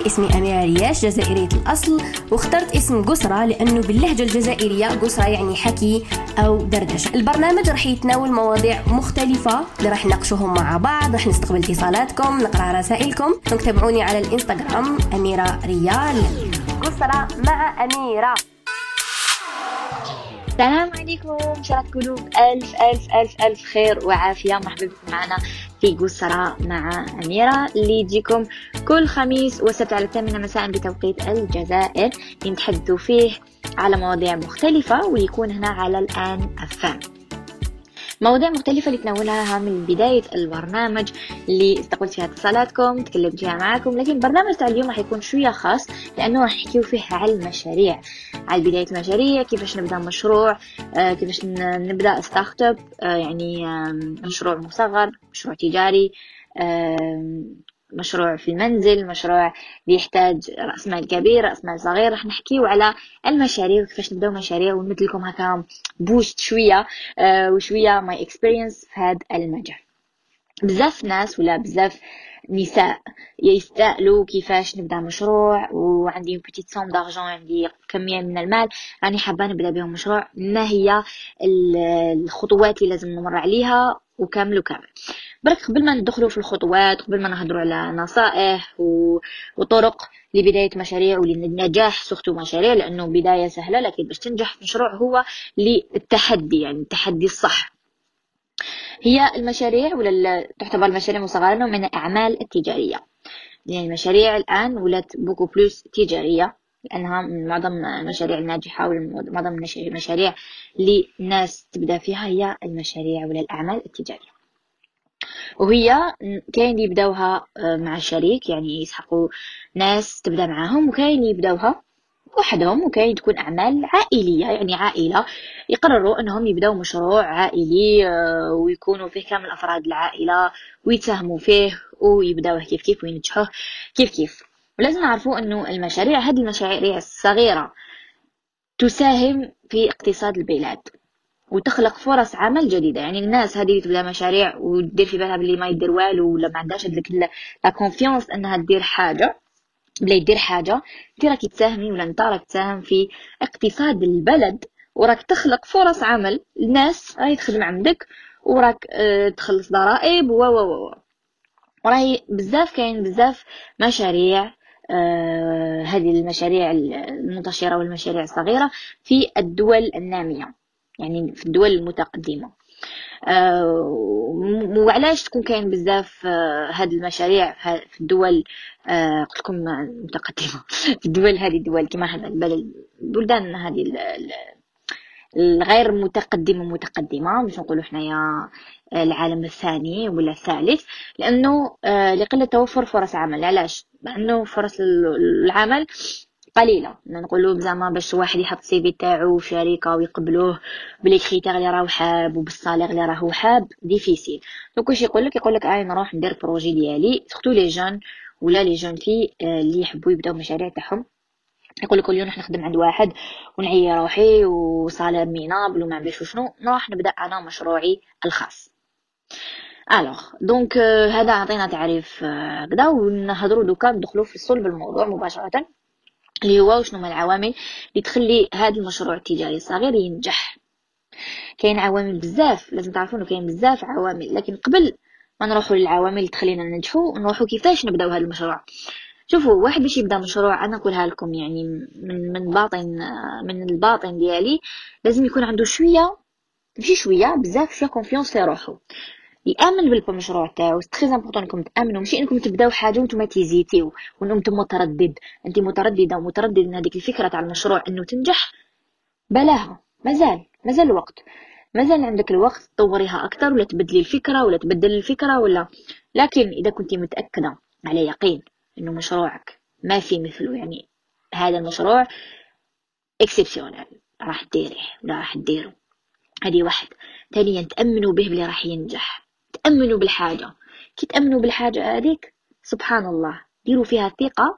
اسمي أميرة رياش، جزائرية الأصل، واخترت اسم قسرة لأنه باللهجة الجزائرية قسرة يعني حكي أو دردشة. البرنامج رح يتناول مواضيع مختلفة اللي رح نناقشوهم مع بعض، رح نستقبل اتصالاتكم، نقرأ رسائلكم. تابعوني على الإنستغرام أميرة ريال. قسرة مع أميرة. السلام عليكم، إن شاء الله تكونوا بألف ألف ألف ألف خير وعافية. مرحبا بكم معنا في قسرة مع أميرة اللي يجيكم كل خميس وسبت على 8 مساء بتوقيت الجزائر، نتحدثوا فيه على مواضيع مختلفة ويكون هنا على الآن أفهم مواضيع مختلفة اللي تناولها من بداية البرنامج اللي استقبلت فيها اتصالاتكم تكلمت فيها معاكم. لكن البرنامج تاع اليوم راح يكون شوية خاص لأنه راح نحكيو فيه على المشاريع، على بداية المشاريع، كيفاش نبدأ مشروع، كيفاش نبدأ ستارت اب، يعني مشروع مصغر، مشروع تجاري، مشروع في المنزل، مشروع بيحتاج رأس مال كبير، رأس مال صغير. راح نحكيو على المشاريع وكيفاش نبداو مشاريع ونمد لكم هكا بوست شوية وشوية my experience في هذا المجال. بزاف ناس ولا بزاف نساء يستألوا كيفاش نبدأ مشروع، وعندي بتيت سوم دارجون، عندي كمية من المال راني حابة نبدأ بهم مشروع، ما هي الخطوات اللي لازم نمر عليها وكامل. برك قبل ما ندخلوا في الخطوات، قبل ما نهضروا على نصائح وطرق لبداية مشاريع وللنجاح، سورتو مشاريع لأنه بداية سهلة، لكن باش تنجح في مشروع هو للتحدي، يعني التحدي الصح. هي المشاريع ولا تعتبر المشاريع مصغرة من الأعمال التجارية، يعني المشاريع الآن ولات بوكو بلوس تجارية لأنها من معظم المشاريع الناجحة ومعظم المشاريع اللي الناس تبدأ فيها هي المشاريع ولا الأعمال التجارية. وهي كاين يبداوها مع الشريك، يعني يسحقوا ناس تبدا معاهم، وكاين يبداوها وحدهم، وكاين تكون اعمال عائليه، يعني عائله يقرروا انهم يبداو مشروع عائلي ويكونوا فيه كامل افراد العائله ويتساهموا فيه ويبداوه كيف كيف وينجحوه كيف كيف. ولازم نعرفوا انه المشاريع، هذه المشاريع الصغيره تساهم في اقتصاد البلاد وتخلق فرص عمل جديده. يعني الناس هذه تبدا مشاريع ودير في بالها باللي ما يدير والو ولا ما عندهاش هذيك لا كونفيونس انها تدير حاجه، بلا يدير حاجه انت راكي تساهمي ولا انت راك تساهم في اقتصاد البلد، وراك تخلق فرص عمل. الناس راهي تخدم عندك وراك تخلص ضرائب و وراهي بزاف كاين بزاف مشاريع. هذه المشاريع المنتشره والمشاريع الصغيره في الدول الناميه، يعني في الدول المتقدمة. وعلاش تكون كاين بزاف هاد المشاريع في الدول قلت لكم متقدمة في الدول، هذه الدول كما هذا البلدان هذه الغير متقدمة باش نقولوا حنايا العالم الثاني ولا الثالث، لأنه لقلة توفر فرص عمل. علاش؟ لأنه فرص العمل قليله، نقولوا زعما باش واحد يحط سي في تاعو في شركه ويقبلوه بلي كريتير اللي راهو حاب وبالصالير اللي راهو حاب ديفيسيل. دونك واش يقول لك انا نروح ندير بروجي ديالي، سورتو لي جون ولا لي جون في اللي يحبوا يبداو مشاريع تاعهم، يقول لك اليوم راح نخدم عند واحد ونعي روحي وصالير مينابل وما عرفش شنو، نروح نبدا انا مشروعي الخاص. الوغ دونك هذا عطينا تعريف كذا، ونهضروا دوكا ندخلوا في صلب الموضوع مباشره، اللي هو شنو من العوامل اللي تخلي هذا المشروع التجاري الصغير ينجح. كاين عوامل بزاف، لازم تعرفوا انه كاين بزاف عوامل، لكن قبل ما نروحوا للعوامل اللي تخلينا ننجحوا نروحوا كيفاش نبداو هذا المشروع. شوفوا، واحد باش يبدا مشروع، انا نقولها لكم يعني من الباطن ديالي، لازم يكون عنده شويه، ماشي شويه بزاف، شويه كونفيونس في روحه، يامن بالمشروع تاعو. تري امبورطون انكم تامنوا، ماشي انكم تبداو حاجه وانتم تيزيتيو وانتم متردد، انت متردده ومتردد ان هذيك الفكره تاع المشروع انه تنجح، بلاها، مازال الوقت، مازال عندك الوقت تطوريها اكثر ولا تبدلي الفكره ولا تبدل الفكره ولا. لكن اذا كنتي متاكده على يقين انه مشروعك ما في مثله، يعني هذا المشروع اكسبسيونال، راح ديريه ولا راح ديرو، هذه واحد. ثانيا تامنوا به بلي راح ينجح، تأمنوا بالحاجة. كي تأمنوا بالحاجة هذيك سبحان الله ديروا فيها ثقة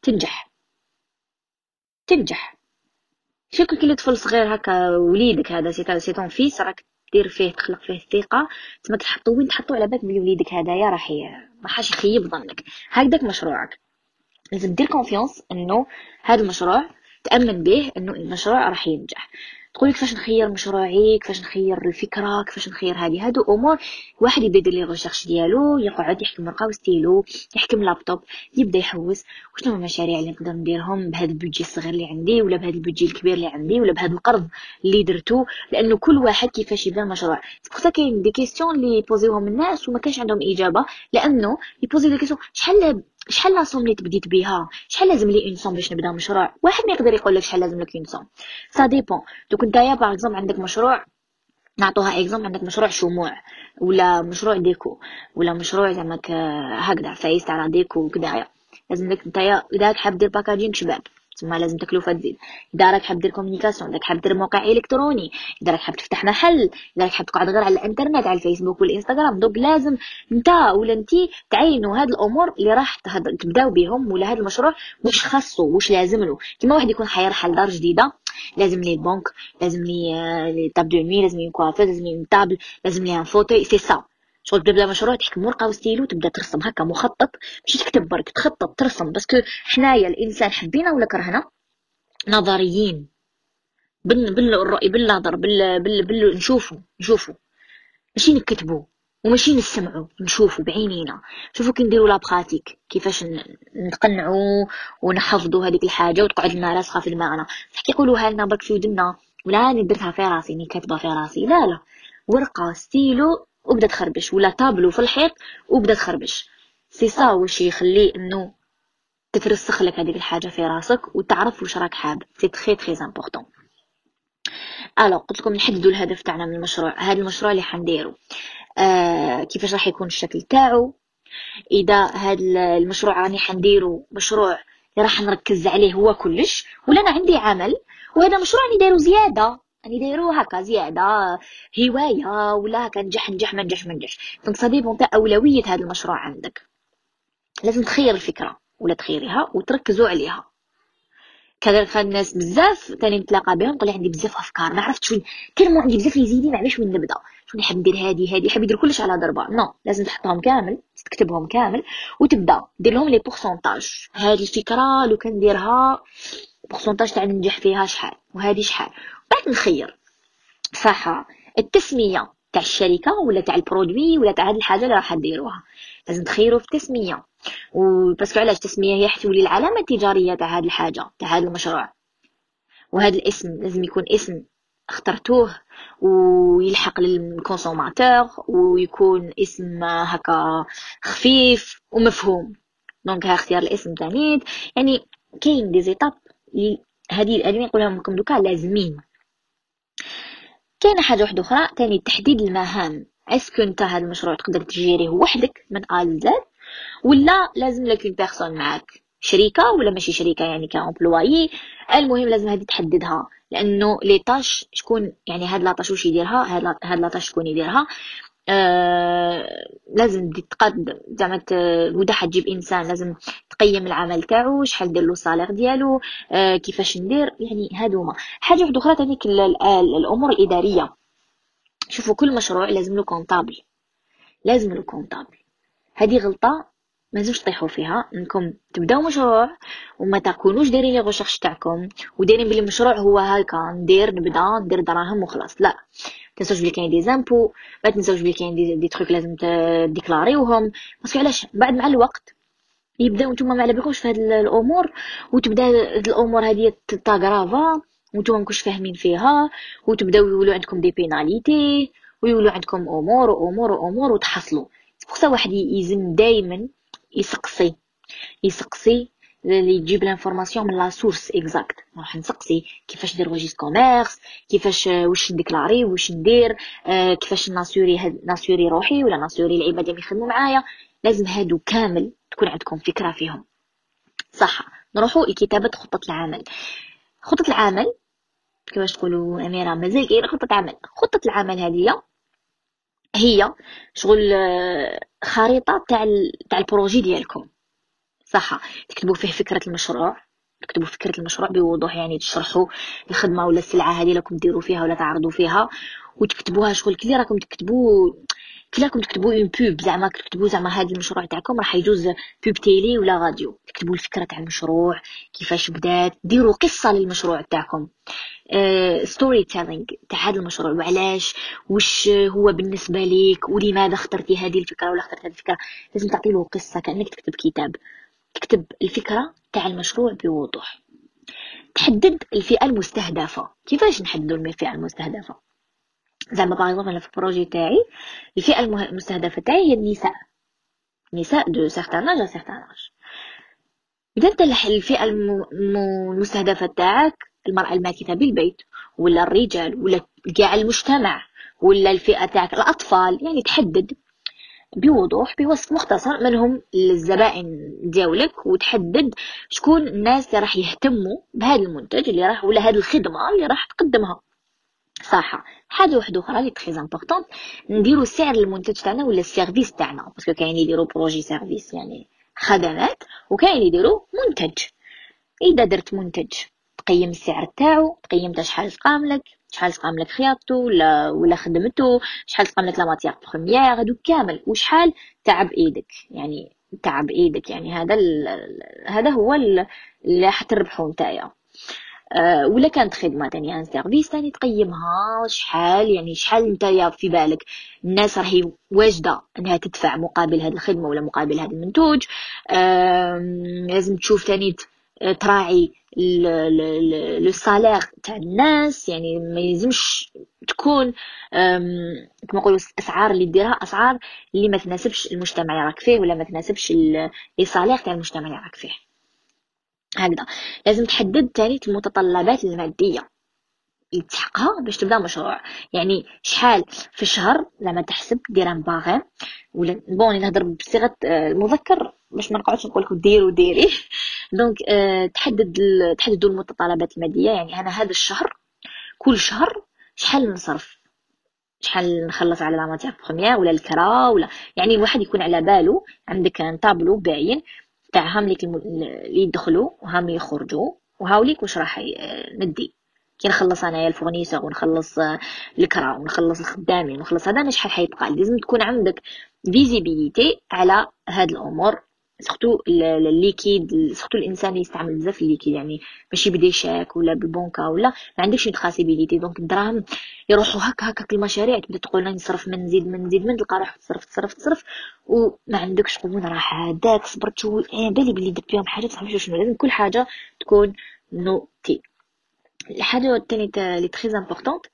تنجح. شكل كل طفل صغير هكا، وليدك هذا سيتون فيس، راك دير فيه تخلق فيه الثقة، تما تحطوا على بالك بلي وليدك هذايا راح يخيب ظنك. هكذاك مشروعك لازم دير كونفيونس انه هذا المشروع تامن به انه المشروع راح ينجح. تقولي كيفاش نخير مشروعي، كيفاش نخير الفكره، كيفاش نخير هذه، هادو امور واحد يبدا يدير لي ريغيرش ديالو، يقعد يحكم ورقه وستيلو، يحكم لابتوب، يبدا يحوس وشنو هما المشاريع اللي نقدر نديرهم بهذا البودجي الصغير اللي عندي، ولا بهذا البودجي الكبير اللي عندي، ولا بهذا القرض اللي درتو. لانه كل واحد كيفاش يبدا المشروع، سبورتا كاين دي كيسيون اللي يبوزيوهم الناس وما كانش عندهم اجابه، لانه يبوزي دي كيسيون شحال لا سوم اللي تبديت بها، شحال لازم لي اون سوم باش نبدا مشروع. واحد ما يقدر يقول لك شحال لازم لك اون سوم، سا ديبون. دوك نتايا باغ اكزومبل عندك مشروع، نعطوها اكزومبل، عندك مشروع شموع ولا مشروع ديكو ولا مشروع زعما هكذا فايس تاع ديكو وكدايا، لازم لك نتايا اذا حاب دير باكاجينغ شباب تسمى لازم تكلفه تزيد، اذا راك حاب دير كومونيكاسيون، اذا حاب دير موقع الكتروني، اذا راك حاب تفتح محل، اذا راك حاب تقعد غير على الانترنت على الفيسبوك والانستغرام، دوك لازم نتا ولا انتي تعينوا هاد الامور اللي راح تبداو بهم، ولا هاد المشروع واش خاصو واش لازم له. كيما واحد يكون حيرحل دار جديده، لازم لي بنك، لازم لي طاب دو نوي، لازم لي كوافير، لازم لي طابل، لازم لي ان فوتوي، سي سا. شغل تبدا مشروع تحكم ورقه وستيلو، تبدا ترسم هكا مخطط، ماشي تكتب برك، تخطط ترسم، باسكو حنايا الانسان حبينا ولا كرهنا نظريين، بالرؤي بالنظر نشوفوا ماشي نكتبوا وماشي نسمعوا، نشوفوا بعينينا، شوفوا كي نديروا لا براتيك كيفاش نقنعوا ونحفظوا هذيك الحاجه وتقعد لنا راسخه في دماغنا. صح كيقولوها لنا برك في ودنا، ولا راني درتها في راسي اني كاتبه في راسي، لا لا، ورقه ستيلو وبدا تخربش، ولا طابلو في الحيط وبدا تخربش. سي سا واش يخلي انه تترسخ لك هذيك الحاجه في راسك وتعرف واش راك حاب، سي تري تري امبورطون. الو قلت لكم نحددوا الهدف تاعنا من المشروع، هذا المشروع اللي حنديرو كيفاش راح يكون الشكل تاعو، اذا هذا المشروع راني حنديرو مشروع اللي راح نركز عليه هو كلش، ولا انا عندي عمل وهذا مشروع راني دايرو زياده، راني دايرو هكا زياده هوايه، ولا هكا نجح ما نجحش. دونك صديق تاع اولويه هذا المشروع عندك، لازم تخير الفكره ولا تخيريها وتركزوا عليها. كذلك الناس بزاف تاني نتلاقى بهم نقول عندي بزاف افكار، ما عرفتش وين كلمه، عندي بزاف يزيدين ما عرفتش وين نبدا، شنو نحب ندير، هذه حاب يدير كلش على ضربه. نو، لازم تحطهم كامل، تكتبهم كامل وتبدا دير لهم لي بورسونتاج. هذه الفكره لو كان نديرها بورسونتاج تاع ننجح فيها شحال، وهذه شحال، بعد نخير. صح، التسميه تاع الشركه ولا تاع البرودوي ولا تاع هذه الحاجه اللي راح ديروها، لازم تخيروا في التسميه، وباسكو علاش التسميه هي حتولي العلامه التجاريه تاع هذه الحاجه تاع هذا المشروع. وهذا الاسم لازم يكون اسم اخترتوه ويلحق للكونسوماتور، ويكون اسم هكا خفيف ومفهوم. دونك ها اختيار الاسم تاني، يعني كاين دي زيتاب هذه نقولها لكم دوكا لازمين. كاينه حاجه واحده اخرى تاني، تحديد المهام. اسكو انت هذا المشروع تقدر تجيريه وحدك من ا ل زد، ولا لازم لك اون بيرسون معاك، شركه ولا ماشي شركه يعني كامبلوايي. المهم لازم هذه تحددها، لانه لي طاش شكون يعني هاد لاطاش واش يديرها، هاد لاطاش شكون يديرها. لازم تقد زعما ودا حتجيب انسان لازم تقيم العمل تاعو، شحال دير له الصالير ديالو، كيفاش ندير، يعني هادوما. حاجه واحده اخرى تاني الامور الاداريه. شوفوا كل مشروع لازم له كونطابل، لازم له كونطابل. هذه غلطه ما لازمش تطيحوا فيها، انكم تبداو مشروع وما تكونوش دايرين لي ريغيرش تاعكم ودايرين بلي المشروع هو هكا نبدا ندير دراهم وخلاص. لا، تنساوش بلي كاين دي زامبو، ما تنساوش بلي كاين دي تروك لازم ديكلاريوهم، باسكو علاش بعد مع الوقت يبداو نتوما ما على بالكمش في هاد الامور، وتبدا هاد الامور هذه تاغرافا وانتوما ماكوش فاهمين فيها، وتبداو يولوا عندكم دي بيناليتي، ويولوا عندكم امور وتحصلوا. بوغ واحد يلزم دائما يسقسي اللي يجيب لانفورماسيون من لا سورس اكزاكت. راح نسقسي كيفاش ندير ريجيست كوميرس، كيفاش واش نديكلاري واش ندير، كيفاش ناسيوري روحي ولا ناسيوري العباد اللي يخدموا معايا. لازم هادو كامل تكون عندكم فكره فيهم. صح، نروحوا لكتابه خطه العمل. خطه العمل كيفاش تقولوا اميره مازال كاين خطه العمل هذه هي شغل خريطه تاع البروجي ديالكم. صح، تكتبوا فيه فكره المشروع بوضوح، يعني تشرحوا الخدمه ولا السلعه هذه راكم ديروا فيها ولا تعرضوا فيها، وتكتبوها شغل كلي راكم تكتبوا كي راكم تكتبوا اون بوب، زعما كتكتبوا زعما هذا المشروع تاعكم راح يجوز بوب تيلي ولا راديو، تكتبوا الفكره تاع المشروع كيفاش بدات، ديروا قصه للمشروع تاعكم، ستوري تيلينغ تاع هذا المشروع وعلاش، وش هو بالنسبه ليك، ولماذا اخترتي هذه الفكره ولا اخترت هذه الفكره. لازم تعطي له قصه كانك تكتب كتاب، تكتب الفكره تاع المشروع بوضوح. تحدد الفئه المستهدفه. كيفاش نحددوا الفئه المستهدفه؟ زعما باغ انا في البروجي تاعي الفئه المستهدفه تاعي هي النساء دو سيغتان اج سيغتان اج. اذا انت الفئه المستهدفه تاعك المراه الماكثه بالبيت، ولا الرجال، ولا كاع المجتمع، ولا الفئه تاعك الاطفال، يعني تحدد بوضوح بوصف مختصر من هم الزبائن ديالك، وتحدد شكون الناس اللي راح يهتموا بهذا المنتج اللي راح، ولا هذه الخدمه اللي راح تقدمها. صح. حاجه واحده اخرى اللي تري امبورطون، نديروا سعر المنتج تاعنا ولا السيرفيس تاعنا، باسكو كاين يديروا بروجي سيرفيس يعني خدمات، وكاين يديروا منتج. اذا درت منتج تقيم السعر تاعو، تقيم شحال تقام لك، شحال تقام لك خياطته ولا خدمته، شحال تقام لك لا ماتيير بروميير، هادو كامل، وشحال تعب ايدك، يعني تعب ايدك، يعني هذا هو اللي راح تربحوا نتايا. ولا كانت خدمه تانية ان سيرفيس تاني تقيمها شحال، يعني شحال نتايا في بالك الناس راهي واجده انها تدفع مقابل هذه الخدمه ولا مقابل هذا المنتوج. لازم تشوف تاني تراعي لو سالير تاع الناس، يعني ما يلزمش تكون كما نقولوا الاسعار اللي ديرها اسعار اللي ما تناسبش المجتمع اللي راك فيه، ولا ما تناسبش لي سالير تاع المجتمع اللي راك فيه. هكذا لازم تحدد تاني المتطلبات الماديه اللي تحققها باش تبدا مشروع، يعني شحال في الشهر لما تحسب دير ان باغي، ولا بون نهضر بصيغه المذكر باش ما نقعدش نقول لكم ديروا ديري. دونك تحددوا المتطلبات الماديه، يعني انا هذا الشهر كل شهر شحال نصرف، شحال نخلص على لا ماتيير بروميير ولا الكرا، ولا يعني الواحد يكون على باله، عندك طابلو باين تاع هامليك اللي يدخلوا وهام يخرجوا، وهاوليك واش راح ندي كي نخلص انايا الفورنيسور، ونخلص الكرا، ونخلص الخدامين، ونخلص هذا، انا شحال حيبقى. لازم تكون عندك فيزيبيليتي على هاد الامور، سورتو الليكيد، سورتو الانسان اللي يستعمل بزاف الليكيد، يعني ماشي بدي شاك ولا بالبنكه ولا ما عندكش تراسيبيليتي. دونك الدراهم يروحوا هكا المشاريع، تبدا تقول انا نصرف من نزيد من تلقى روحك تصرف وما عندكش قبول، راح هذاك صبرت شو بالي بلي درت بهم حاجه صافي. شنو لازم كل حاجه تكون نوتي. الحاجه الثانيه اللي تري امبورطونت،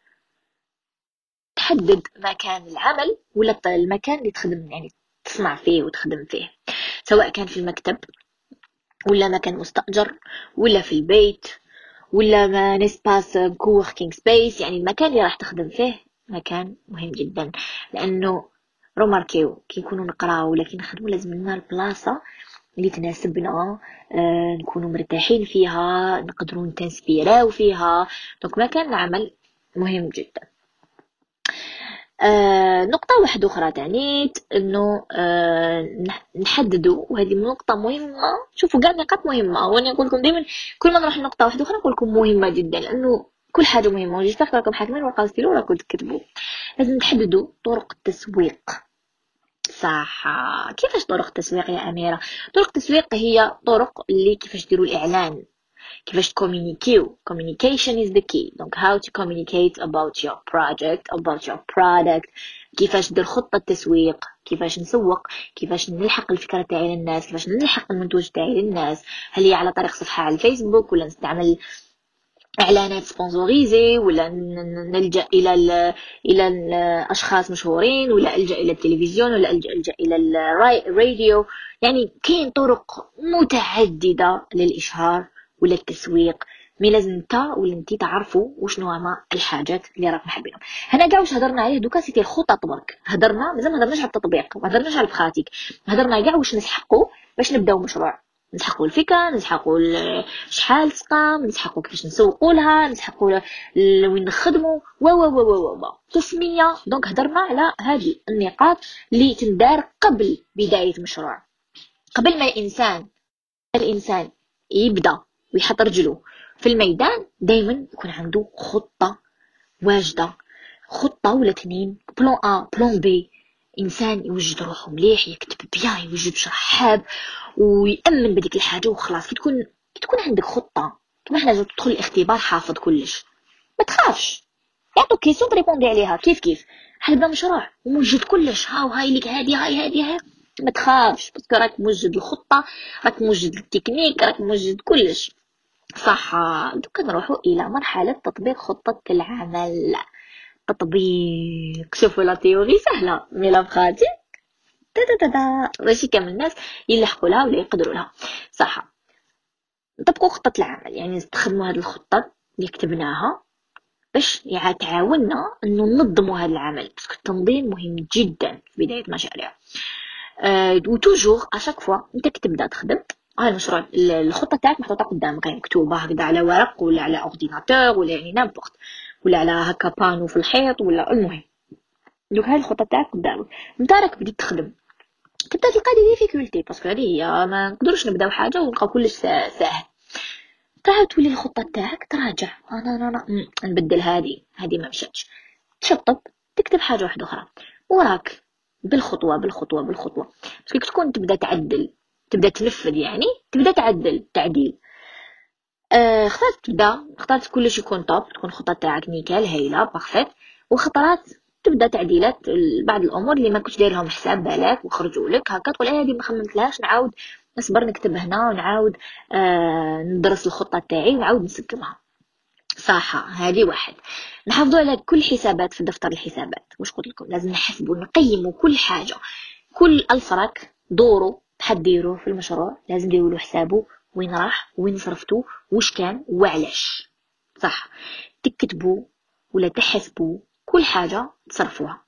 تحدد مكان العمل ولا المكان اللي تخدم، يعني تصنع فيه وتخدم فيه، سواء كان في المكتب ولا مكان مستأجر ولا في البيت ولا ما نسباس كووركينج سبيس. يعني المكان اللي راح تخدم فيه مكان مهم جدا، لانه روماركيو كي نكونوا نقراو ولا كي نخدموا لازم لنا البلاصه اللي تناسبنا، نكونوا مرتاحين فيها، نقدروا نتنسبيراو فيها. دونك مكان العمل مهم جدا. نقطة واحدة أخرى تعنيت إنه نحددوا، وهذه نقطة مهمة. شوفوا قاعد نقاط مهمة، وأنا نقول لكم دائما كل ما نروح لنقطة واحدة أخرى نقول لكم مهمة جدا، لأنه كل حاجة مهمة. وجيت راكم حاكمين وقاصدين وراكم تكتبوا. لازم تحددوا طرق التسويق. صح. كيفاش طرق التسويق يا أميرة؟ طرق التسويق هي طرق اللي كيفاش ديروا الإعلان، كيفاش تكومينيكيو. communication is the key. donc how to communicate about your project, about your product. كيفاش ندير خطة تسويق، كيفاش نسوق، كيفاش نلحق الفكرة تاعي للناس، كيفاش نلحق المنتوج تاعي للناس. هل هي على طريق صفحة على الفيسبوك، ولا نستعمل اعلانات سبونسوريزي، ولا نلجأ الى الاشخاص مشهورين، ولا الجأ الى التلفزيون، ولا الجأ الى الراديو. يعني كاين طرق متعددة للإشهار ولا التسويق. مي لازم انت ولا انتي تعرفوا وشنو هما الحاجات اللي راكم حابينهم. هنا كاع واش هضرنا عليه دوكا سيتي الخطط برك، هضرنا مازال ما هضرناش على التطبيق، ما هضرناش على البراتيك، هضرنا كاع واش نسحقوا باش نبداو مشروع. نسحقوا الفكره، نسحقوا شحال تقام، نسحقوا كيفاش نسوقوا لها، نسحقوا وين نخدموا و تسميه. دونك هضرنا على هذه النقاط اللي تندار قبل بدايه مشروع، قبل ما الانسان يبدا ويحط رجله في الميدان. دائما يكون عنده خطه واجده، خطه ولا 2، بلان A بلان B، انسان يوجد روحه مليح، يكتب بيان، يوجد شرحاب ويامن بديك الحاجه وخلاص. كي تكون عندك خطه، كيما حنا جات تدخل الاختبار حافظ كلش، ما تخافش. يعطوك كيسيون تريبوندي عليها كيف حنبدا مشروع وموجد كلش، هاي لك هادي ما تخافش، باسكو راك موجد الخطه، راك موجد التكنيك، راك موجد كلش. صح. دوكا نروحوا الى مرحله تطبيق خطه العمل. تطبيق، شوفوا لا تيوري سهله مي لا براتيك ماشي كامل الناس يلحقوا لها ولا يقدروا لها. صح. نطبقوا خطه العمل، يعني نستخدموا هذه الخطه اللي كتبناها باش تعاوننا انه ننظموا هذا العمل، باسكو التنظيم مهم جدا في بدايه مشاريع. وتوجور اشاك فوا انت كتبدا تخدم على المشروع، الخطه تاعك محطوطه قدامك، يعني مكتوبه هكذا على ورق ولا على اورديناتور ولا يعني نامبورت، ولا على هكا بانو في الحيط، ولا المهم. دوك هاي الخطه تاعك قدامك، انت راك بديت تخدم، تبدا تلقى دي ديفيكولتي، باسكو هذه هي ما نقدروش نبداو حاجه ونلقاو كلش ساهل. تعاود تولي الخطه تاعك تراجع، انا نبدل هذه ما مشاتش، تشطب، تكتب حاجه واحده اخرى وراك بالخطوه باسكو تكون تبدا تعدل، تبدا تنفذ، يعني تبدا تعديل. اخترت كلش يكون توب، تكون الخطه تاعك نيكال هايله بارفيت، وخطرات تبدا تعديلات بعض الامور اللي ما كنتش داير لهم حساب بالك وخرجوا لك هكا، تقول هذه ما خممتلهاش، نعاود نصبر نكتب هنا ونعاود ندرس الخطه تاعي ونعاود نسقمها. صح. هذه واحد. نحافظوا على كل حسابات في دفتر الحسابات، واش قلت لكم لازم نحسبوا نقيموا كل حاجه، كل الفرق دورو تحديروه في المشروع لازم ديروا له حسابه، وين راح وين صرفتو واش كان وعلاش. صح. تكتبوا ولا تحسبوا كل حاجه تصرفوها.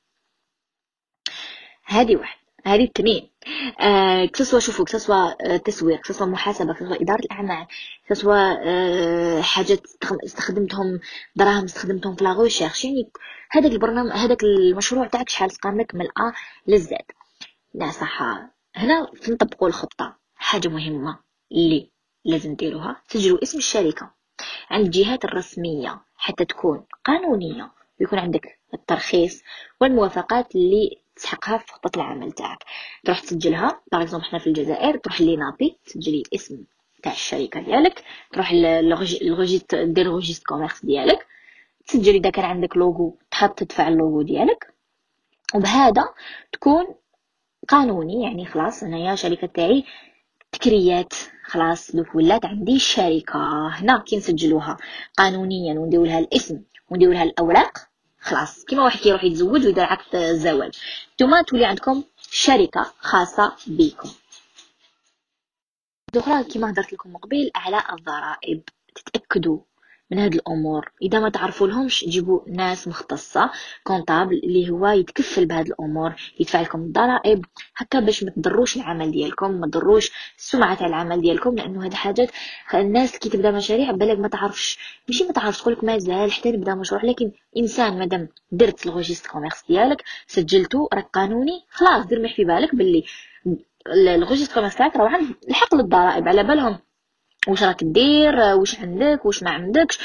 هذه واحد. هذه اثنين. كسوا شوفوا، كسوا تسويق، كسوا محاسبه، كسوا اداره الاعمال، كسوا حاجات استخدمتهم دراهم استخدمتهم في لا ريشيرش، يعني هذاك البرنامج هذاك المشروع تاعك شحال تقام لك من ا للزد. لا صح. هنا نطبقوا الخطه. حاجه مهمه اللي لازم ديروها، سجلوا اسم الشركه عند الجهات الرسميه حتى تكون قانونيه، ويكون عندك الترخيص والموافقات اللي تسحقها في خطة العمل تاعك. تروح تسجلها، باغ اكزومبل حنا في الجزائر تروح لينابي تسجلي الاسم تاع الشركه ديالك، تروح للريجيست دير ريجيست كوميرس ديالك، تسجلي اذا كان عندك لوغو تحط تدفع اللوغو ديالك، وبهذا تكون قانوني، يعني خلاص انايا شركه تاعي تكريات، خلاص دوك ولات عندي شركه. هنا كي نسجلوها قانونيا ونديروا لها الاسم ونديروا لها الاوراق، خلاص كيما واحد كيروح يتزوج ويدير عقد الزواج، نتوما تولي عندكم شركه خاصه بكم. اخرى كيما هضرت لكم قبيل، اعلاء الضرائب، تتاكدوا من هاد الامور. اذا ما تعرفوا لهمش جيبوا ناس مختصه كونطابل اللي هو يتكفل بهاد الامور، يدفع لكم الضرائب هكا باش ما تضروش العمل ديالكم، ما تضروش السمعه تاع العمل ديالكم، لانه هاد حاجات الناس كي تبدا مشاريع بالك ما تعرفش، ماشي ما تعرفش تقولك مازال حتى نبدا مشروع، لكن انسان مادام درت الريجيست كوميرس ديالك سجلته راك قانوني، خلاص دير في بالك باللي الريجيست كوميرس تاعك راه عند الحق للضرائب، على بالهم واش راك دير، واش عندك واش ما عندكش،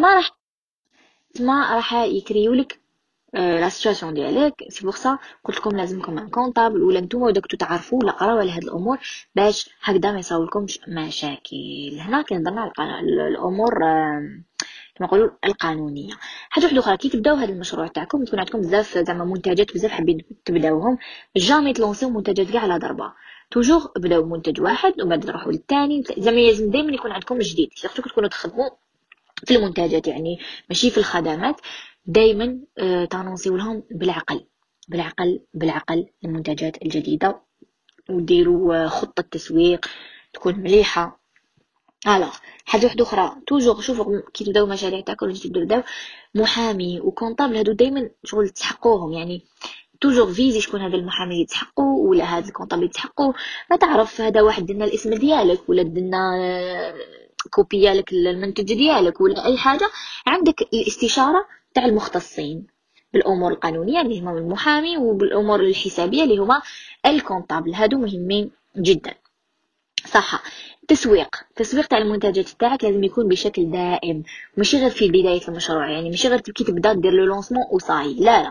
تما راح يكريولك لا سيتواسيون ديالك. سي بوغ سا قلت لكم لازمكم ان كونطابل، ولا نتوما وداك تعرفوا ولا قراو على هاد الامور باش هكذا ما يصاولكمش مشاكل. هنا كنهضرنا على الامور كما نقولوا القانونيه. حاجه واحده اخرى، كي تبداو هذا المشروع تاعكم تكون عندكم بزاف زعما منتجات بزاف حابين تبداوهم، جامي تلونسيو منتجات كاع على ضربه، توجور بداو منتج واحد وبعد تروحوا للثاني، زعما لازم دائما يكون عندكم جديد، سيرتو تكونوا تخدموا في المنتجات يعني ماشي في الخدمات، دائما تانونسيو لهم بالعقل المنتجات الجديده، وديروا خطه تسويق تكون مليحه. حاجه واحده اخرى، توجور شوفوا كي تبداو مشاريع تاعكم ولا تبداو محامي وكونطابل، هادو دائما شغل تسحقوهم، يعني توجور فيزي شكون هذا المحامي اللي تسحقوا ولا هذا الكونطابل اللي تسحقوا، ما تعرف هذا واحد دنا الاسم ديالك ولا دنا كوبيا لك المنتج ديالك ولا اي حاجه، عندك الاستشاره تاع المختصين بالامور القانونيه اللي هما المحامي، وبالامور الحسابيه اللي هما الكونطابل، هادو مهمين جدا. صح. تسويق تاع المنتجات تاعك لازم يكون بشكل دائم، ماشي غير في بدايه المشروع، يعني ماشي غير كي تبدا دير لو لونسمون وصاي، لا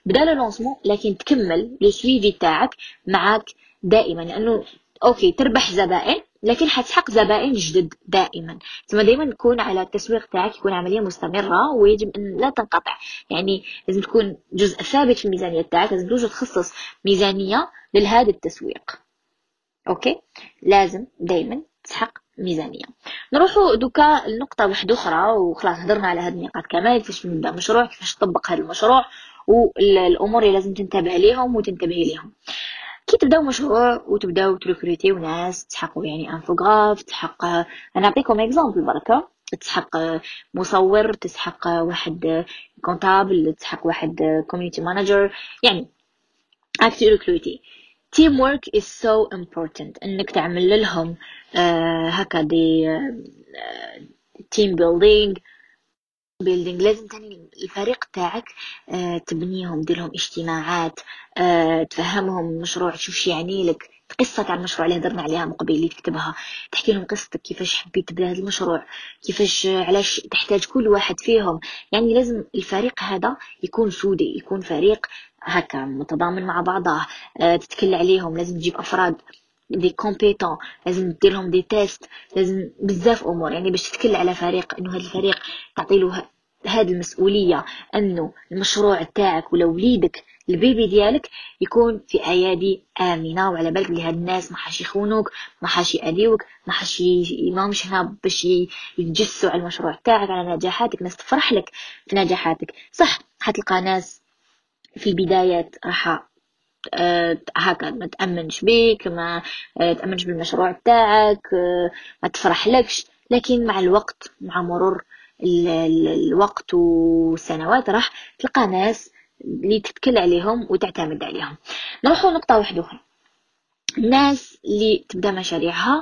بدا لو لونسمون لكن تكمل لو سويفي تاعك معاك دائما، لانه اوكي تربح زبائن لكن حتسحق زبائن جدد دائما. ثم دائما تكون على التسويق تاعك يكون عمليه مستمره ويجب ان لا تنقطع. يعني لازم تكون جزء ثابت في الميزانيه تاعك، لازم توجد تخصص ميزانيه لهذا التسويق. اوكي لازم دائما تسحق ميزانيه. نروحوا دوكا لنقطه واحده اخرى، وخلاص هضرنا على هذه النقاط كمان، كيفاش نبدا مشروع، كيفاش تطبق هذا المشروع، والامور اللي لازم تنتبه ليهم وتنتبهي لهم كي تبداو مشروع وتبداو تريكروتيو ناس تسحقوا. يعني انفوغراف تسحق، انا نعطيكم اكزامبل بركه، تسحق مصور، تسحق واحد كونتابل، تسحق واحد كوميونيتي مانجر. يعني اكتي ريكروتي. تيم وورك is so important، انك تعمل لهم هكا دي تيم بيلدينغ. لازم تاني الفريق تاعك تبنيهم، ديرلهم اجتماعات، تفهمهم المشروع، تشوف شي يعني لك، قصة تاع المشروع اللي هضرنا عليها من قبل اللي تكتبها، تحكي لهم قصتك كيفاش حبيت تبدا هذا المشروع، كيفاش علاش تحتاج كل واحد فيهم. يعني لازم الفريق هذا يكون سودي، يكون فريق هكا متضامن مع بعضه، تتكل عليهم. لازم تجيب افراد دي كومبيتون، لازم دير لهم دي تيست، لازم بزاف امور. يعني باش تتكل على فريق، انه هذا الفريق تعطيله هذه المسؤوليه، انه المشروع تاعك ولا وليدك البيبي ديالك يكون في ايادي امنه، وعلى بالك بلي هاد الناس ما حاش يخونوك، ما حاش يأذيوك، ما حاش ماهمش هنا باش يتجسوا على المشروع تاعك، على نجاحاتك. ناس تفرح لك في نجاحاتك. صح حتلقى ناس في البدايات راح هكا ما تأمنش بيك، ما تأمنش بالمشروع تاعك، ما تفرح لكش، لكن مع الوقت، مع مرور الوقت والسنوات، راح تلقى ناس اللي تتكل عليهم وتعتمد عليهم. نروحوا نقطة واحدة أخرى، الناس اللي تبدا مشاريعها.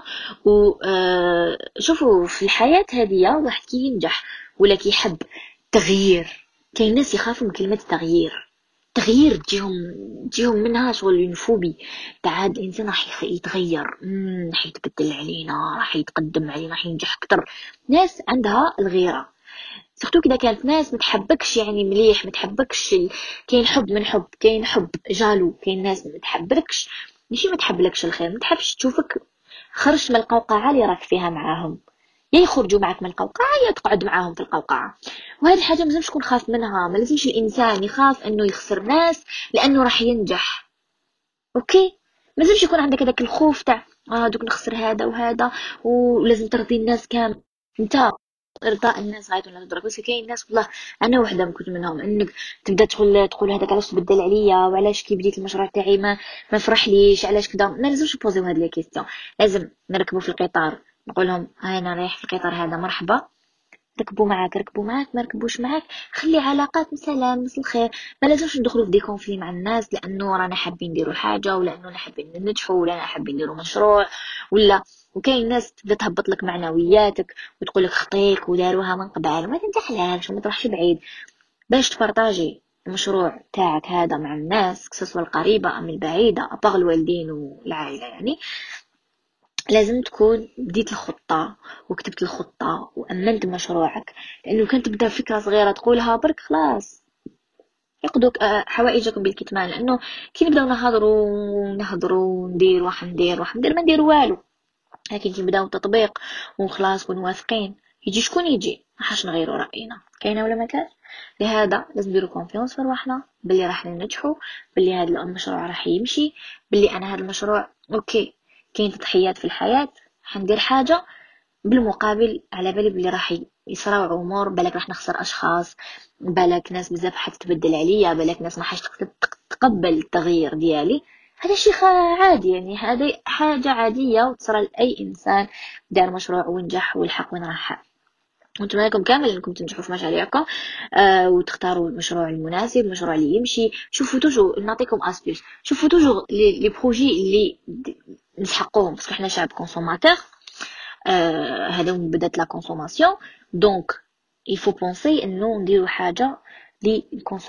وشوفوا في الحياة هذه واحد كي ينجح ولا كي يحب تغيير، كاين ناس يخافوا من كلمة تغيير تجيهم منها شغل ينفوبي تاع هاد الانسان راح يتغير، راح يتبدل علينا، راح يتقدم علينا، راح ينجح اكثر. ناس عندها الغيره، سورتو كذا كانت ناس متحبكش يعني مليح، متحبكش كاين حب من حب، كاين حب جالو، كاين ناس متحبلكش، ماشي متحبلكش الخير، متحبش تشوفك خرجت من القوقعه اللي راك فيها معاهم، يا يخرجوا معك من القوقعه يا تقعد معاهم في القوقعه. وهذه حاجه مازمش تكون خاف منها، ما لازمش الانسان يخاف انه يخسر ناس لانه راح ينجح. اوكي ما لازمش يكون عندك هذاك الخوف تاع دوك نخسر هذا وهذا ولازم ترضي الناس كامل. انت ارضاء الناس غاية ولا تدرك. بس كاين ناس والله انا وحده ما كنت منهم، انك تبدا تقول هذاك علاش تبدل عليا، وعلاش كي بديت المشروع تاعي ما فرح ليش، علاش كذا. ما لازمش نبوزيو هاد لي كيستيون. لازم نركبوا في القطار نقول لهم هاي انا رايح في القطار هذا، مرحبا، ركبوا معاك ما ركبوش معاك، خلي علاقات سلام مثل الخير. ما لازمش ندخلوا في دي كونفلي مع الناس لانه رانا حابين نديروا حاجه، ولا انه حابين ننجحوا، ولا حابين نديروا مشروع، ولا. وكاين ناس تبدا تهبط لك معنوياتك وتقول لك خطيك وداروها من قبل، ما تنجحلهاش وما تروحش بعيد. باش تبارطاجي المشروع تاعك هذا مع الناس سواء القريبه ام البعيده اباغ الوالدين والعائله، يعني لازم تكون بديت الخطة وكتبت الخطة وأمنت مشروعك. لأنه كانت تبدأ فكرة صغيرة تقولها برك خلاص يقضوك حوائجكم بالكتمان. لأنه كي نبداو نهضروا وندير ما ندير والو. لكن كي نبداو التطبيق وخلاص كون واثقين، يجي شكون يجي ما حاش نغيروا رأينا، كاينه ولا ما كاش. لهذا لازم نديروا كونفيونس في رواحنا باللي راح ننجحوا، باللي هذا المشروع راح يمشي، باللي انا هذا المشروع اوكي كاين تضحيات في الحياة، حندير حاجة بالمقابل على بالي بلي راح يصراو امور، بالك راح نخسر اشخاص، بالك ناس بزاف حتتبدل عليا، بالك ناس ما حاش تقبل التغيير ديالي. هذا شيء عادي، يعني هذه حاجة عادية وتصرى لأي إنسان دار مشروع ونجح والحق وين راح. وانتم عليكم كامل انكم تنجحوا في مشاريعكم وتختاروا المشروع المناسب، المشروع اللي يمشي. شوفوا توجو نعطيكم اسبيس، شوفوا توجو لي بروجي اللي نسحقوهم، باسكو حنا شعب كونسوماتور، هذا من بدات لا كونسوماسيون. دونك يفو بونسي انه نديروا حاجه اللي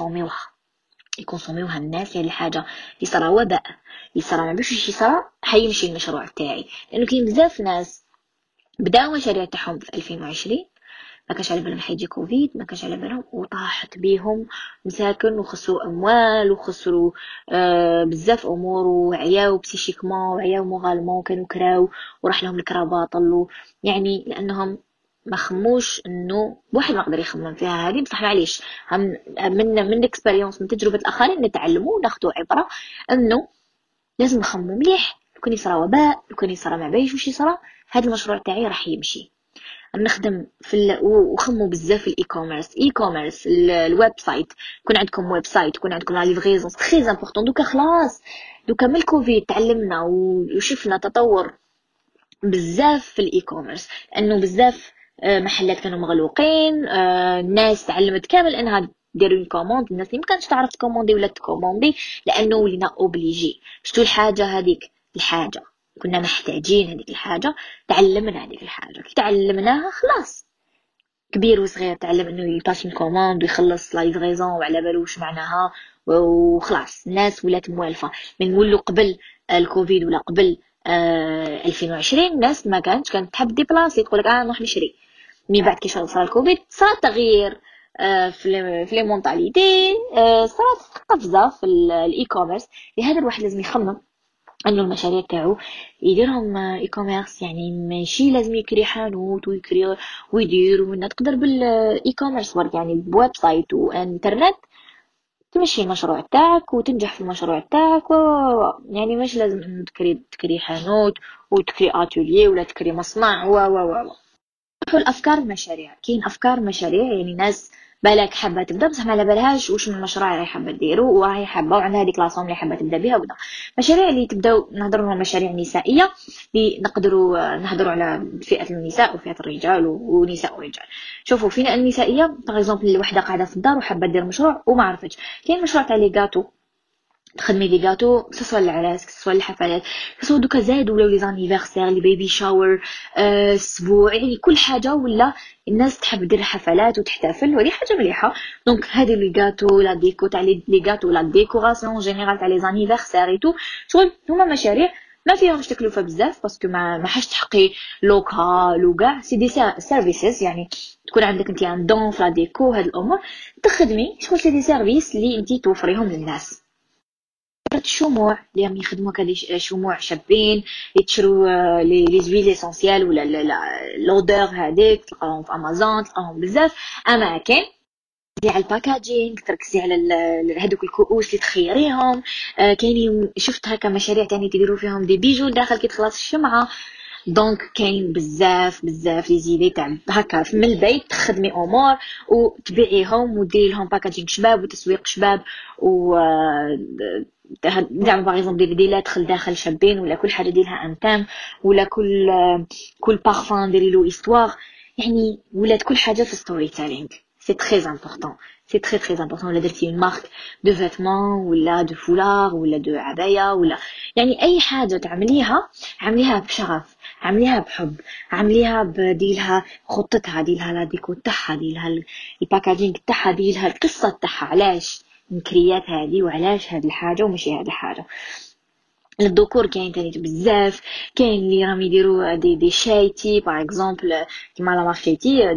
يكونسوميوها الناس، يعني حاجه اللي صرا وباء، اللي صرا ما باش يصرا حيمشي المشروع تاعي. لانه كاين بزاف ناس بداو مشاريع تاعهم في 2020 ما كانش على بالهم حيجي كوفيد، ما كانش على بالهم، وطاحت بيهم مساكن وخسروا اموال وخسروا بزاف امور، وعياو بسيشيكمون وعياو مورالمون، كانوا كراو وراح لهم الكرا باطل، يعني لانهم ما خموش انه واحد ما قدر يخمم فيها هذه. بصح معليش، من اكسبيريونس، من تجربه الاخرين نتعلموا وناخذوا عبره انه لازم نخمم مليح. لو كان يصرى وباء، لو كان يصرى ما بايش واش يصرى، هذا المشروع تاعي راح يمشي. نخدم وخمو بزاف في الاي كوميرس الويب سايت. يكون عندكم ويب سايت، يكون عندكم لا ليفريزون، تري امبورطون. دوكا خلاص، دوكا من الكوفيد تعلمنا وشفنا تطور بزاف في الاي كوميرس، لانه بزاف محلات كانوا مغلوقين. الناس تعلمت كامل انها ديروا كوموند. الناس اللي ما كانتش تعرف تكوموندي ولا تكوموندي، لانه ولينا اوبليجي. شتو الحاجه هذيك؟ الحاجه كنا محتاجين هذيك الحاجه، تعلمنا هذيك الحاجه. كي تعلمناها خلاص، كبير وصغير تعلم انه يباسي كوموند ويخلص لا ليفريزون وعلى بالو واش معناها، وخلاص الناس ولات موالفه. من نقولوا قبل الكوفيد ولا قبل 2020 الناس ما كانت تحب ديبلاسي، تقول لك نروح نشري. من بعد كي صار الكوفيد صار تغيير في لي مونطاليتي، صارت قفزه في الاي كوميرس. لهذا الواحد لازم يخمم انه المشاريع تاعو يديرهم اي كوميرس. يعني ماشي لازم يكري حانوت ويكري ويدير، ومن تقدر بالاي كوميرس برك، يعني بويب سايت وانترنت تمشي المشروع تاعك وتنجح في المشروع تاعك. يعني مش لازم انه تكري حانوت وتكري اتوليه ولا تكري مصنع و الافكار المشاريع. كاين افكار مشاريع، يعني ناس بالك حابه تبدا بصح ما على بالهاش واش من المشروع اللي حابه ديرو، وراهي حابه وعندها هذيك لاصوم اللي حابه تبدا بها وكذا. مشاريع اللي تبداو، نهضروا على مشاريع نسائيه اللي نقدروا نهضروا على فئه النساء وفئه الرجال ونساء ورجال. شوفوا فينا النسائيه باغ اكزومبل، الوحده قاعده في الدار وحابه دير مشروع وما عرفتش. كاين مشروع تاع لي غاتو، تخدمي دي غاتو سواء العراس سواء الحفلات، سواء دوكا زاد ولاو لي زانيفرسير لي بيبي شاور، اسبوع، يعني كل حاجه ولا الناس تحب دير حفلات وتحتفل، ودي حاجه مليحه. دونك هذه لي غاتو لا ديكو تاع لي غاتو لا ديكوراسيون جينيرال تاع لي زانيفرسير اي تو، شغل هما مشاريع ما فيهمش تكلفه بزاف، باسكو ما حاش تحقي لوكال وكاع. سي دي سيرفيسز، يعني تكون عندك انت ان دون في لا ديكو. هاد الامور تخدمي شغل سي دي سيرفيس اللي انت توفريهم للناس. الشموع اللي راهم يخدموا كذا شموع شابين، يتشروا لي زويل اسونسيال ولا لودور هذيك، تلقاهم في امازون، تلقاهم بزاف اماكن. تركزي على الباكاجينغ، تركزي على هذوك الكؤوس اللي تخيريهم. كاينين شفت هكا مشاريع تاني تديروا فيهم دي بيجو داخل كي تخلص الشمعه. دونك كاين بزاف لي زيدي تاع هكا من البيت تخدمي امور وتبيعيهم وديري لهم باكاجينغ شباب وتسويق شباب. و زعما باغ اكزومبل ديري لا تدخل داخل شابين، ولا كل حاجه ديرها ان تام، ولا كل بارفان ديري له استوار. يعني ولات كل حاجه في ستوري تيلينغ. سي تري امبورطون، سي تري امبورطون. ولا درتي اون مارك دو فيتمون ولا دو فولار ولا دو عبايه، ولا يعني اي حاجه تعمليها عمليها بشغف، عمليها بحب، عمليها بديلها خطتها، ديلها لا ديكو تاعها، ديلها الباكاجينغ تاعها، ديلها القصه تاعها، علاش نكريات هذه وعلاش هاد الحاجه وماشي هاد الحاجه. الذكور كاين تاني بزاف، كاين اللي راهم يديروا دي شايتي باغ اكزومبل كيما لا مارشيتي،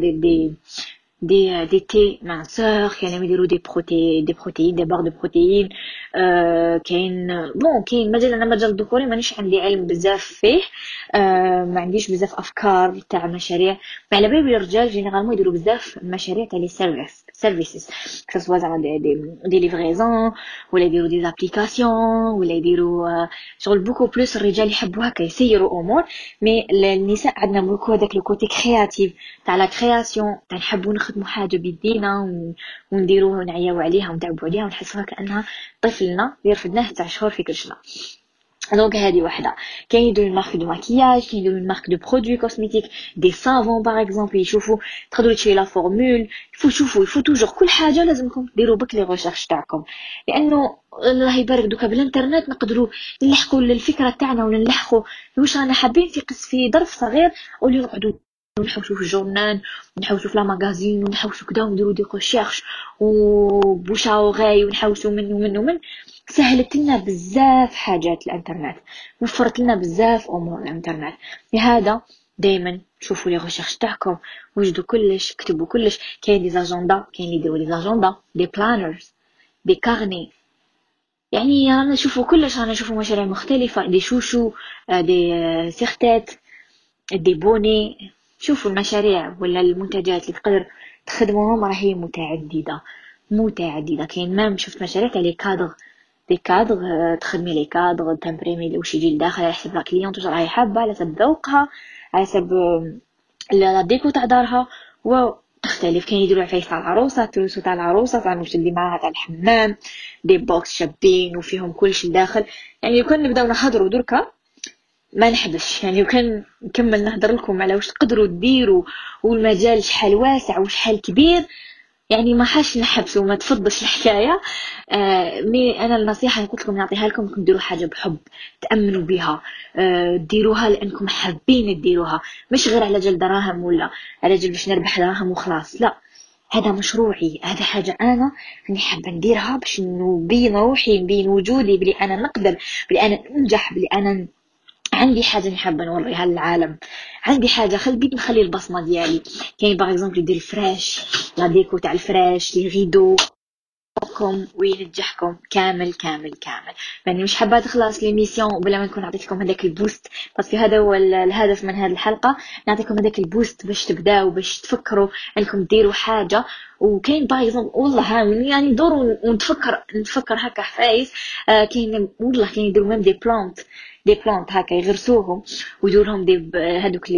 دي تي مانسور، كاين يديروا دي بروتيين دي بار دو بروتيين. كاين بون كاين مجال، انا مجال الذكوري مانيش عندي علم بزاف فيه. ما عنديش بزاف افكار تاع مشاريع. ما على بالي الرجال جينيرالمون يديروا بزاف مشاريع تاع لي سيرفيسز، كسوا زعما دي ليفريزون، ولا يديروا دي ابليكاسيون، ولا يديروا شغل بوكو بلوس. الرجال يحبوا هكا يسيروا امور، مي النساء عندنا بوكو هذاك لو كوتي كرياتيف تاع لا كرياسيون، تاع نحبوا نخدموا حاجه بيدينا ونديروها ونعياو عليها ونتعبوا عليها ونحسوها كانها طفلنا اللي رفدناه تاع شهور في كرشنا. دونك هذه وحده. كاين يديروا المارك دو ماكياج، كاين يديروا المارك دو برودوي كوسميتيك، دي سافون باغ اكزومبل. يشوفوا تقدروا تشري لا فورمول. يفو توجور كل حاجه لازمكم ديروا بك لي ريشيرش تاعكم، لانه الله يبارك دوكا بالانترنت نقدروا نلحقوا للفكره تاعنا ولا نلحقوا واش رانا حابين في ظرف صغير، واللي نقعدوا نحوسوا في الجورنال، نحوسوا في لا ماغازين، ونحوسوا كدا ونديروا دي ريشيرش وبوشاوغي ونحوسوا من سهلت لنا بزاف حاجات الانترنت، وفرت لنا بزاف امور الانترنت. لهذا دائما شوفوا لي ريشيرش تاعكم، وجدوا كلش، كتبوا كلش. كاين دي زاجوندا، كاين اللي يديروا دي زاجوندا، دي بلانرز، دي كارني. يعني رانا نشوفوا كلش، رانا نشوفوا مشاريع مختلفة، دي شوشو، دي سيختات، دي بوني. شوفوا المشاريع ولا المنتجات اللي تقدر تخدموهم راهي متعددة متعددة. كاين ما شفت مشاريع تاع لي كادغ، دي كادغ، تخدمي لي كادغ، تمبريمي واش يجي لداخل على حسب لا كليونت واش راهي حابة، على حسب ذوقها، على حسب لا ديكو تاع دارها. وتختلف، كاين يديروا عفايس تاع العروسة، تروسو تاع العروسة، تاع واش تدي معاها تاع الحمام، دي بوكس شابين وفيهم كلشي لداخل. يعني لو كان نبداو نهضروا دركا ما نحبش، يعني وكان نكمل نهضر لكم على واش تقدروا ديروا والمجال شحال واسع وشحال كبير، يعني ما حاش نحبس وما تفضش الحكايه. مي انا النصيحه اللي قلت لكم نعطيها لكم، انكم ديروا حاجه بحب، تامنوا بها، ديروها لانكم حابين تديروها، مش غير على جال دراهم ولا على جال باش نربح دراهم وخلاص. لا، هذا مشروعي، هذا حاجه انا راني حابه نديرها باش نبين روحي، نبين وجودي، بلي انا نقدر، بلي انا انجح، بلي انا عندي حاجه نحب نوريها للعالم، عندي حاجه بديت نخلي البصمه ديالي. كاين باغ اكزومبل يدير الفراش، لا ديكو تاع الفراش، لي غيدو لكم وينجحكم كامل كامل كامل. يعني مش حابه تخلص لي ميسيون بلا ما نكون عطيت لكم هذاك البوست، باسكو هذا هو الهدف من هذه الحلقه، نعطيكم هذاك البوست باش تبداو، باش تفكروا انكم ديروا حاجه. وكاين باغ اكزومبل والله يعني ندور ونتفكر هكا حفايس. كاين والله كاين يديروا ميم دي بلانت هكا يغرسوهم ويديروا لهم دي هذوك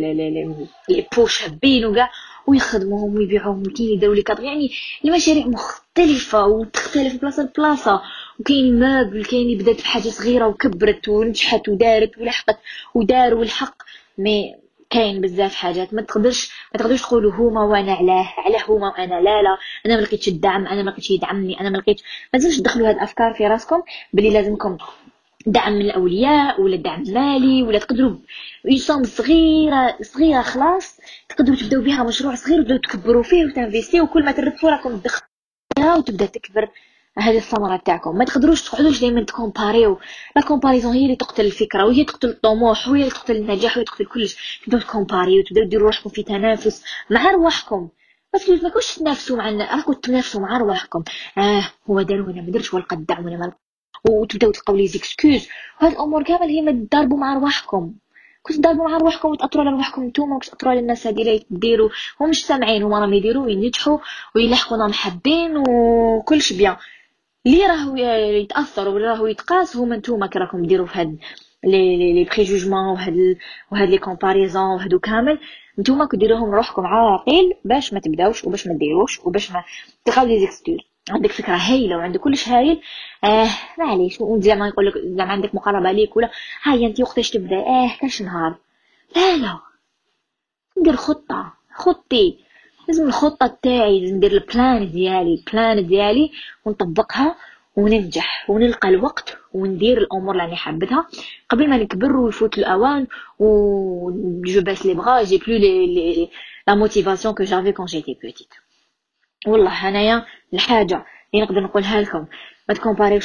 لي بوش هابين وكاع، ويخدموهم ويبيعوهم. وكاين يديروا لي كادر، يعني المشاريع مختلفه وتختلف بلاصه لبلاصه. وكاين مابل، كاين اللي بدات بحاجه صغيره وكبرت ونجحت ودارت ولحقت ودار والحق. مي كاين بزاف حاجات ما تقدرش تقولوا هما وانا علاه هما وانا لا انا ما لقيتش الدعم، انا ما لقيتش يدعمني، انا ما لقيتش. ما تنسوش تدخلوا هاد الافكار في راسكم بلي لازمكم دعم من الاولياء ولا دعم مالي، ولا تقدروا يصوم صغيره خلاص تقدروا تبداو بها مشروع صغير وتبداو تكبروا فيه وتنفيستيو، وكل ما تربحوا راكم تدخلوها وتبدا تكبر هذه الثمره تاعكم. ما تقعدوش دائما تكومباريو، لا كومباريزون هي اللي تقتل الفكره، وهي تقتل الطموح، وهي اللي تقتل النجاح، وهي تقتل كلش. تبداو تكومباريو، تبداو ديروا روحكم في تنافس مع رواحكم، بس ما كنتش تنافسوا راكم تنافسوا مع رواحكم. هو دار وانا ما درتش، والقد دعم وانا ما، وتبداو تلقاو لي زيكسكوز. وهاد الامور كامل هي ما تضاربوا مع رواحكم، كنت تضاربوا مع رواحكم وتاثروا على رواحكم نتوما، وكنت تاثروا على الناس هذه اللي ديروا هم مش سامعين، هما راهم يديروا وينجحوا ويلحقوا راهم حابين وكلش بيان. اللي راهو يتاثر ولا راهو يتقاس هما نتوما كي راكم ديروا في هاد لي بريجوجمون وهاد لي كومباريزون وهادو كامل. نتوما كديروهم روحكم عاقل باش ما تبداوش وباش ما ديروش وباش ما تلقاو لي زيكسكوز. عندك فكره هايله وعندك كلش هايل، معليش زعما يقول لك زعما عندك مقاربه ليك ولا هاي انت وقتاش تبدا، كاش نهار. لا ندير خطي، لازم الخطه تاعي، لازم ندير البلان ديالي ونطبقها وننجح ونلقى الوقت وندير الامور اللي حابتها قبل ما نكبر ويفوت الاوان و جو باس لي بغا جي بلو لي لا موتيفاسيون كو جافي كون جيتي بوتيت. والله انايا الحاجه اللي نقدر نقولها لكم، ما تكومباريوش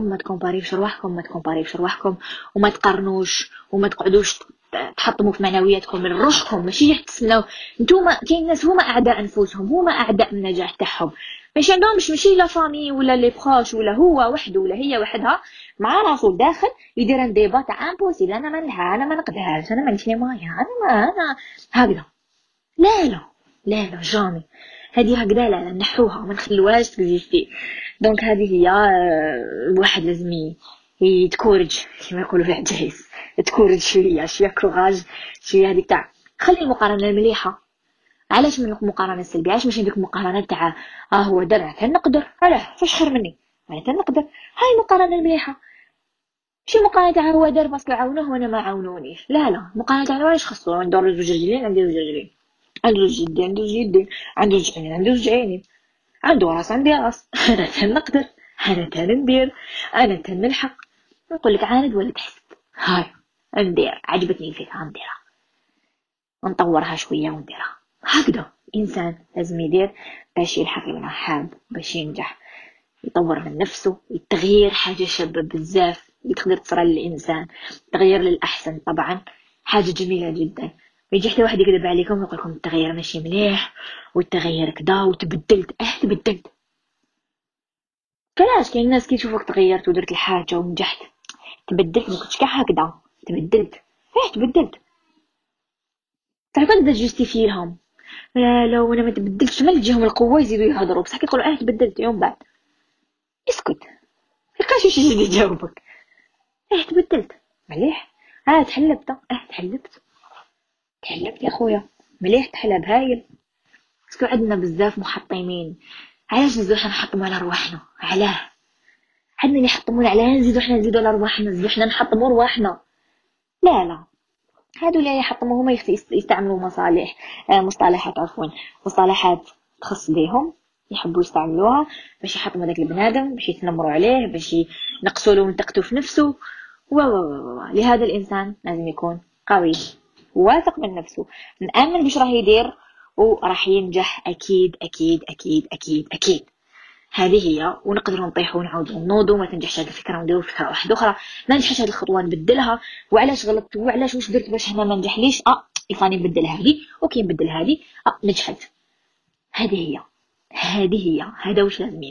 رواحكم وما تقارنوش وما تقعدوش تحطموا في معنوياتكم من روحكم، ماشي تستناو نتوما. كاين ناس هما اعداء انفسهم، هما اعداء النجاح تاعهم، ماشي عندهمش ماشي لا فامي ولا لي بروش ولا هو وحده ولا هي وحدها مع راسو داخل يدير ان ديبا تاع امبوسيبل، انا ما نقدرش، انا ما عنديش لي مايا، انا هكذا. لا جامي هذه هكذا، لا نحوها ما نخلوهاش تكزيستي. دونك هذه هي الواحد لازم يتكورج كما يقولوا في العجائز، تكورج شويه كوراج شويه هذيك تاع خلي المقارنه المليحه. علاش من المقارنه السلبيه؟ علاش ماشي ديك المقارنه تاع هو دار حتى نقدر، علاه فاش خير مني انا حتى نقدر؟ هاي المقارنه المليحه، ماشي المقارنه تاع هو دار باسكو عاونوه وانا ما عاونونيش. لا المقارنه تاع واش خصو ندور زوج رجلين، عندي زوج رجلين، عنده زوج يدين، عنده زوج عينين، عنده زوج عينين، عنده راس عندي راس. انا تنقدر، انا تندير، انا تنلحق. نقول لك عاند ولا تحسد، هاي ندير، عجبتني الفكره نديرها، نطورها شويه ونديرها. هكذا الانسان لازم يدير باش يلحق لما حاب، باش ينجح، يطور من نفسه. التغيير حاجه شابه بزاف اللي تقدر تصرى للانسان، تغيير للاحسن طبعا حاجه جميله جدا. يجي حتى واحد يكذب عليكم ويقول لكم التغيير ماشي مليح والتغيير كدا وتبدلت. تبدلت كلاش. كاين الناس كيشوفوك تغيرت ودرت الحاجه ونجحت. تبدلت ما كنتش كاع هكذا. تبدلت. تبدلت. تعرف تبدا جوستيفي لهم. لو انا ما تبدلتش ما تجيهم القوه يزيدوا يهضروا بصح كيقولوا تبدلت يوم بعد. اسكت. يبقاش شي جديد يجاوبك. تبدلت مليح. تحلبت. تحلبت يا خويا مليح. تحلب هايل. باسكو عندنا بزاف محطمين. علاش نزيدو حنا نحطمو على رواحنا؟ علاه عندنا اللي يحطمونا على نزيدو حنا نزيدو على رواحنا؟ نزيدو حنا نحطمو رواحنا؟ لا هادو اللي يحطمو هما يستعملوا مصطلحات مصطلحات تخص بيهم يحبوا يستعملوها باش يحطموا داك البنادم، باش يتنمروا عليه، باش ينقصوا له منطقته في نفسه. لهذا الانسان لازم يكون قوي واثق من نفسه، مآمن باش راه يدير وراح ينجح اكيد اكيد اكيد اكيد اكيد. هذه هي. ونقدروا نطيحوا ونعاودوا نوضوا. ما تنجحش هذه الفكره ونديروا فكره واحده اخرى. ما نجحش هذه الخطوه نبدلها. وعلاش غلطت وعلاش واش درت باش هنا ما نجحليش؟ يفاني نبدل هذه. اوكي نبدل هذه. نجحت. هذه هي. هذا واش لازم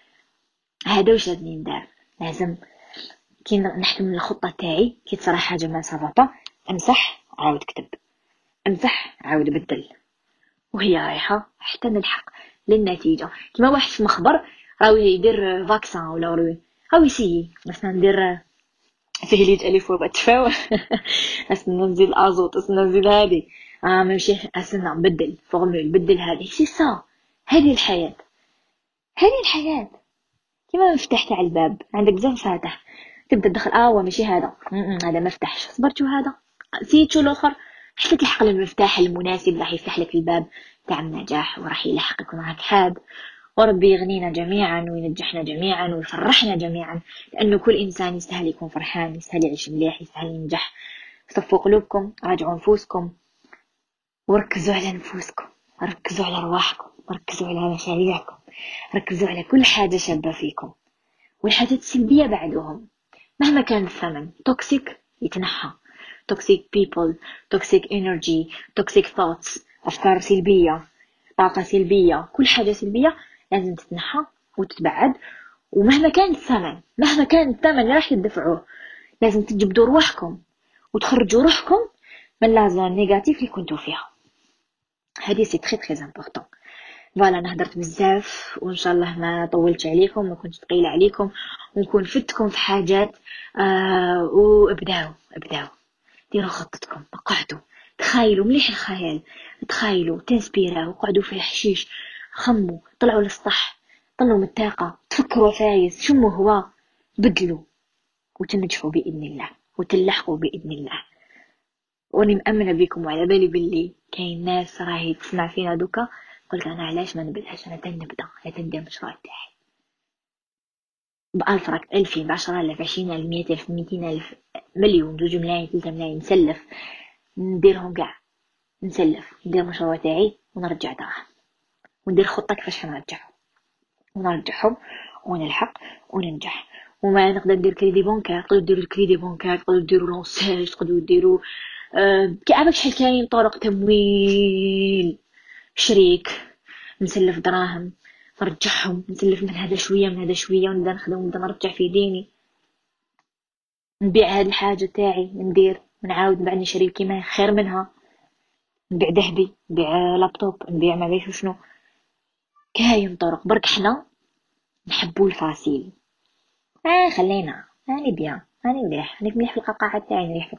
يندار. لازم كي نحكم الخطه تاعي كي تصرا حاجه ما صافا امسح عاود كتب، امسح عاود بدل، وهي رايحه حتى نلحق للنتيجه. كما واحد في مخبر راهو يدير فاكسان ولا راهو يسيي مثلا ندير فيه ليج الف وباء تفاوى اسنا نزيد الازوت، اسنا نزيد هذه ماشي اسنا نبدل فورمول، بدل هذه سي سا. هذه الحياه كيما مفتاح تاع الباب عندك زين فاتح تبدا تدخل ماشي هذا هذا ما فتحش، صبرتوا هذا سيتو الاخر حتى تلحق للمفتاح المناسب راح يفتح لك الباب تاع النجاح وراح يلحقك معك حاد. وربي يغنينا جميعا وينجحنا جميعا ويفرحنا جميعا، لأنه كل إنسان يستاهل يكون فرحان، يستاهل يعيش مليح، يستاهل ينجح. صفوا قلوبكم، راجعوا نفوسكم وركزوا على نفوسكم، ركزوا على رواحكم، ركزوا على مشاريعكم، ركزوا على كل حاجة شابة فيكم. والحاجات السلبية بعدهم مهما كان الثمن. توكسيك يتنحى، توكسيك people، توكسيك energy، توكسيك thoughts، أفكار سلبية، طاقة سلبية، كل حاجة سلبية لازم تتنحى وتتبعد. ومهما كان الثمن اللي راح تدفعوه لازم تجبدوا روحكم وتخرجوا روحكم من لازون نيجاتيف اللي كنتوا فيها. هذه سي تري تري امبورطون. فوالا انا هدرت بزاف وان شاء الله ما طولتش عليكم، ما كنتش ثقيله عليكم، ونكون فتكم في حاجات. وابداو ديروا خطتكم، قعدوا تخيلوا مليح الخيال، تخيلوا تنسبيروا وقعدوا في الحشيش، خموا، طلعوا للسطح، طلعوا من الطاقه، تفكروا فايز شنو هو، بدلوا وتنجحوا باذن الله وتلحقوا باذن الله. واني مأمنه بكم وعلى بالي باللي كاين ناس راهي تسمع فينا دوكا قلت انا علاش ما نبداش، انا تنبدا المشروع تاعي بألف راك 2000 ب10,000 20,000 100,000 200,000 مليون 2 ملايين 3 ملايين نسلف نديرهم كاع، نسلف ندير مشروع تاعي ونرجع دراهم وندير خطه كيفاش ونرجعهم ونلحق وننجح. وما نقدر ندير كريدي بنكار، تقدروا ديروا الكريدي بنكار، تقدروا ديروا لونساج، تقدروا ديروا كاع شحال كاين طرق تمويل، شريك، نسلف دراهم نرجعهم، نسلف من هذا شويه ونبدا نخدم ونبدا نرجع في ديني، نبيع هذه الحاجه تاعي ندير ونعاود بعد نشري كيما خير منها، نبيع ذهبي، نبيع لابتوب، نبيع ما بيش شنو. كاين طرق برك حنا نحبوا الفاسيل. خلينا اني بيان اني مليح في القوقعه تاعي،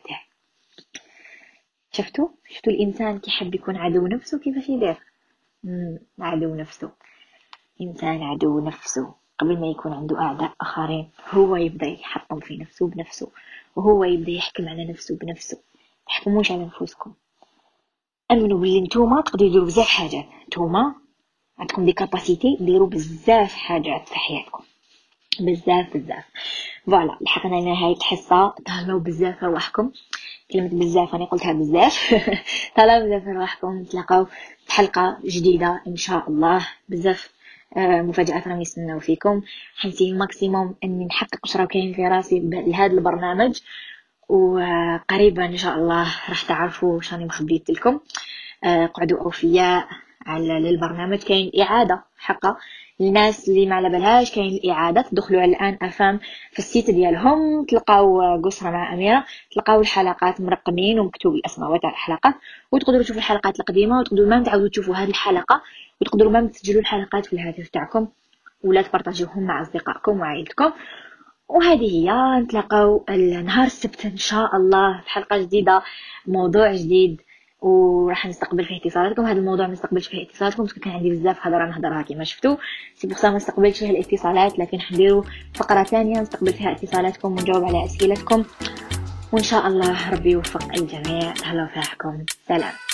شفتوا الانسان كيحب يكون عدو نفسه كيفاش يدير. عدو نفسه، انسان عدو نفسه قبل ما يكون عنده اعداء اخرين هو يبدا يحطم في نفسه بنفسه، وهو يبدا يحكم على نفسه بنفسه. تحكموش على نفوسكم، امنوا باللي نتوما تقدروا ديروا بزاف حاجات، نتوما عندكم دي كاباسيتي ديروا بزاف حاجات في حياتكم، بزاف. فوالا لحقنا لنهايه الحصه. تهلاو بزاف رواحكم، كلمه بزاف انا قلتها بزاف تهلاو بزاف رواحكم. نتلاقاو في حلقه جديده ان شاء الله. بزاف مفاجات راهم يستناو فيكم. حنسي الماكسيموم اني نحقق واش راه كاين في راسي لهذا البرنامج، وقريبا ان شاء الله راح تعرفوا شاني مخبيت لكم. قعدوا اوفياء على للبرنامج. كاين اعاده حقا الناس اللي ما على بالهاش، كاين الاعاده. تدخلوا الان افام في السيت ديالهم، تلقاو قسرة مع اميره، تلقاو الحلقات مرقمين ومكتوب الاسماء تاع الحلقات، وتقدروا تشوفوا الحلقات القديمه، وتقدروا ما تعاودوا تشوفوا هذه الحلقه، وتقدروا ما تسجلوا الحلقات في الهاتف تاعكم ولا تبارطاجيوهم مع اصدقائكم وعائلتكم. وهذه هي، نتلاقاو النهار السبت ان شاء الله في حلقه جديده، موضوع جديد، وراح نستقبل فيه اتصالاتكم. هذا الموضوع ما نستقبلش فيه اتصالاتكم باسكو كان عندي بزاف هضره نهضرها كما شفتوا، سي بوغ ما نستقبلش فيه الاتصالات، لكن حنديروا فقره ثانيه نستقبل فيها اتصالاتكم ونجاوب على اسئلتكم، وان شاء الله ربي يوفق الجميع. تهلاو في راحتكم، سلام.